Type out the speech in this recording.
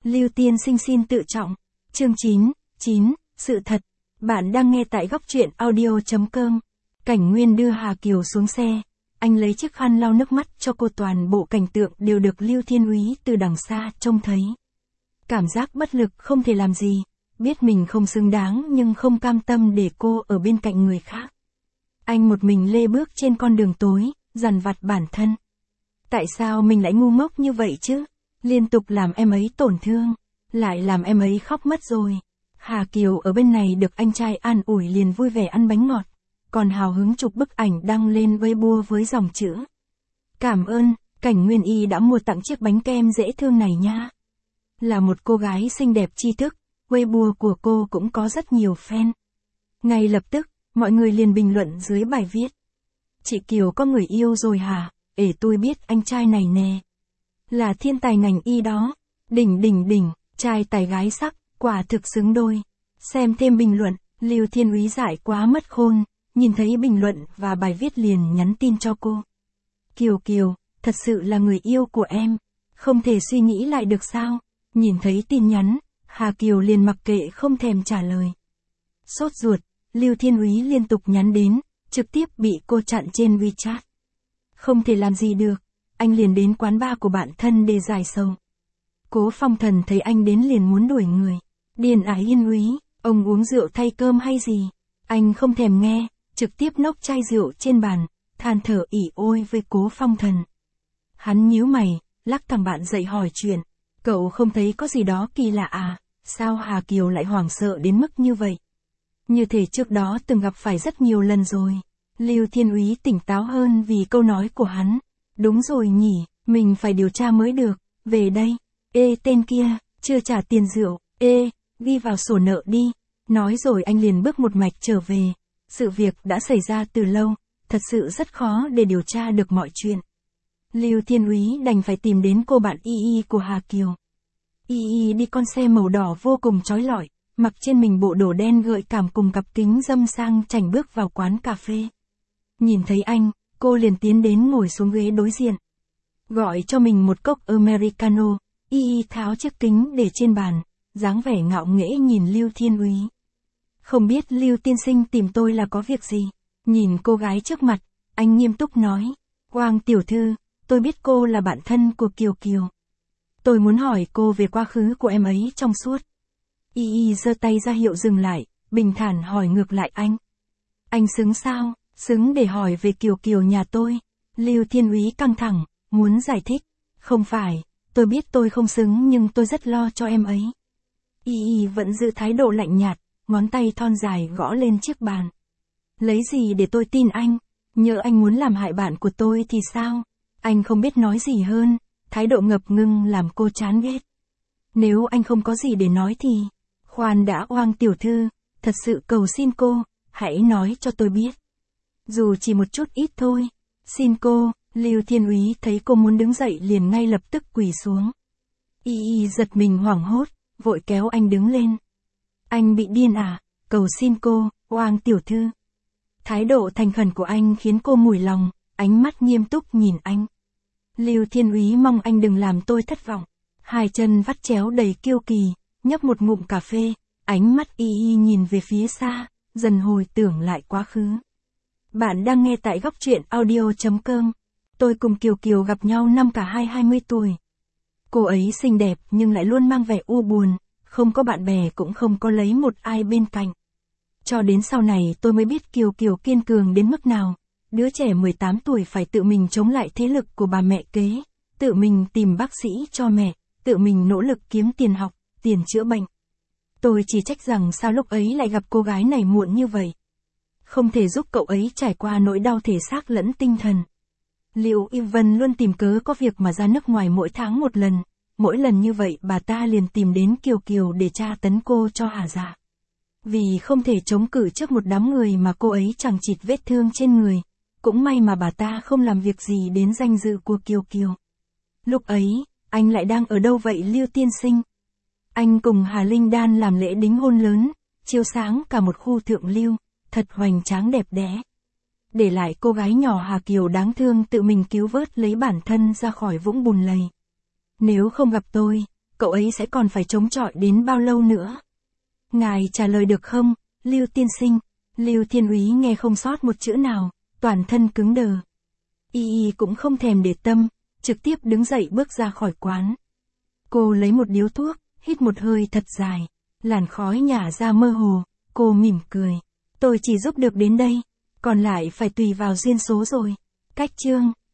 Lưu Tiên Sinh xin tự trọng. Chương 9, sự thật. Bạn đang nghe tại góc truyện audio.com. Cảnh Nguyên đưa Hà Kiều xuống xe. Anh lấy chiếc khăn lau nước mắt cho cô, toàn bộ cảnh tượng đều được Lưu Thiên Úy từ đằng xa trông thấy. Cảm giác bất lực không thể làm gì, biết mình không xứng đáng nhưng không cam tâm để cô ở bên cạnh người khác. Anh một mình lê bước trên con đường tối, dằn vặt bản thân. Tại sao mình lại ngu ngốc như vậy chứ? Liên tục làm em ấy tổn thương, lại làm em ấy khóc mất rồi. Hà Kiều ở bên này được anh trai an ủi liền vui vẻ ăn bánh ngọt, còn hào hứng chụp bức ảnh đăng lên Weibo với dòng chữ: cảm ơn, Cảnh Nguyên Y đã mua tặng chiếc bánh kem dễ thương này nha. Là một cô gái xinh đẹp tri thức, Weibo của cô cũng có rất nhiều fan. Ngay lập tức, mọi người liền bình luận dưới bài viết: chị Kiều có người yêu rồi hả? Tôi biết anh trai này nè. Là thiên tài ngành y đó. Đỉnh, trai tài gái sắc, quả thực xứng đôi. Xem thêm bình luận, Lưu Thiên Úy dại quá mất khôn, nhìn thấy bình luận và bài viết liền nhắn tin cho cô. Kiều, thật sự là người yêu của em. Không thể suy nghĩ lại được sao? Nhìn thấy tin nhắn, Hà Kiều liền mặc kệ không thèm trả lời. Sốt ruột, Lưu Thiên Úy liên tục nhắn đến, trực tiếp bị cô chặn trên WeChat. Không thể làm gì được, anh liền đến quán bar của bạn thân để giải sầu. Cố Phong Thần thấy anh đến liền muốn đuổi người. Điền Ái Yên Úy, ông uống rượu thay cơm hay gì? Anh không thèm nghe, trực tiếp nốc chai rượu trên bàn, than thở ỉ ôi với Cố Phong Thần. Hắn nhíu mày, lắc thằng bạn dậy hỏi chuyện. Cậu không thấy có gì đó kỳ lạ à? Sao Hà Kiều lại hoảng sợ đến mức như vậy? Như thể trước đó từng gặp phải rất nhiều lần rồi. Lưu Thiên Úy tỉnh táo hơn vì câu nói của hắn. Đúng rồi nhỉ, mình phải điều tra mới được. Về đây. Tên kia, chưa trả tiền rượu. Ghi vào sổ nợ đi. Nói rồi anh liền bước một mạch trở về. Sự việc đã xảy ra từ lâu, thật sự rất khó để điều tra được mọi chuyện. Lưu Thiên Úy đành phải tìm đến cô bạn Y của Hà Kiều. Y đi con xe màu đỏ vô cùng chói lọi, mặc trên mình bộ đồ đen gợi cảm cùng cặp kính râm sang chảnh bước vào quán cà phê. Nhìn thấy anh, cô liền tiến đến ngồi xuống ghế đối diện. Gọi cho mình một cốc Americano, Y tháo chiếc kính để trên bàn, dáng vẻ ngạo nghễ nhìn Lưu Thiên Úy. Không biết Lưu tiên sinh tìm tôi là có việc gì? Nhìn cô gái trước mặt, anh nghiêm túc nói. Quang tiểu thư, tôi biết cô là bạn thân của Kiều. Tôi muốn hỏi cô về quá khứ của em ấy trong suốt. Y giơ tay ra hiệu dừng lại, bình thản hỏi ngược lại anh. Anh xứng sao? Xứng để hỏi về Kiều nhà tôi. Lưu Thiên Úy căng thẳng, muốn giải thích. Không phải, tôi biết tôi không xứng nhưng tôi rất lo cho em ấy. Y vẫn giữ thái độ lạnh nhạt, ngón tay thon dài gõ lên chiếc bàn. Lấy gì để tôi tin anh? Nhỡ anh muốn làm hại bạn của tôi thì sao? Anh không biết nói gì hơn, thái độ ngập ngừng làm cô chán ghét. Nếu anh không có gì để nói thì... Khoan đã Oang tiểu thư, thật sự cầu xin cô, hãy nói cho tôi biết. Dù chỉ một chút ít thôi. Xin cô. Lưu Thiên Úy thấy cô muốn đứng dậy liền ngay lập tức quỳ xuống. Y giật mình hoảng hốt, vội kéo anh đứng lên. Anh bị điên à? Cầu xin cô, Oang tiểu thư. Thái độ thành khẩn của anh khiến cô mủi lòng, ánh mắt nghiêm túc nhìn anh. Lưu Thiên Úy mong anh đừng làm tôi thất vọng. Hai chân vắt chéo đầy kiêu kỳ, nhấp một ngụm cà phê, ánh mắt Y nhìn về phía xa, dần hồi tưởng lại quá khứ. Bạn đang nghe tại góc truyện audio.com. Tôi cùng Kiều gặp nhau năm cả hai 20 tuổi. Cô ấy xinh đẹp nhưng lại luôn mang vẻ u buồn, không có bạn bè cũng không có lấy một ai bên cạnh. Cho đến sau này tôi mới biết Kiều kiên cường đến mức nào. Đứa trẻ 18 tuổi phải tự mình chống lại thế lực của bà mẹ kế, tự mình tìm bác sĩ cho mẹ, tự mình nỗ lực kiếm tiền học, tiền chữa bệnh. Tôi chỉ trách rằng sao lúc ấy lại gặp cô gái này muộn như vậy. Không thể giúp cậu ấy trải qua nỗi đau thể xác lẫn tinh thần. Liệu Y Vân luôn tìm cớ có việc mà ra nước ngoài mỗi tháng một lần. Mỗi lần như vậy bà ta liền tìm đến Kiều để tra tấn cô cho hả dạ. Vì không thể chống cự trước một đám người mà cô ấy chẳng chịt vết thương trên người. Cũng may mà bà ta không làm việc gì đến danh dự của Kiều. Lúc ấy, anh lại đang ở đâu vậy Lưu tiên sinh? Anh cùng Hà Linh Đan làm lễ đính hôn lớn, chiếu sáng cả một khu thượng lưu, thật hoành tráng đẹp đẽ. Để lại cô gái nhỏ Hà Kiều đáng thương tự mình cứu vớt lấy bản thân ra khỏi vũng bùn lầy. Nếu không gặp tôi, cậu ấy sẽ còn phải chống chọi đến bao lâu nữa? Ngài trả lời được không, Lưu tiên sinh? Lưu Thiên Úy nghe không sót một chữ nào, toàn thân cứng đờ. Y cũng không thèm để tâm, trực tiếp đứng dậy bước ra khỏi quán. Cô lấy một điếu thuốc, hít một hơi thật dài, làn khói nhả ra mơ hồ, cô mỉm cười. Tôi chỉ giúp được đến đây, còn lại phải tùy vào duyên số rồi. Cách chương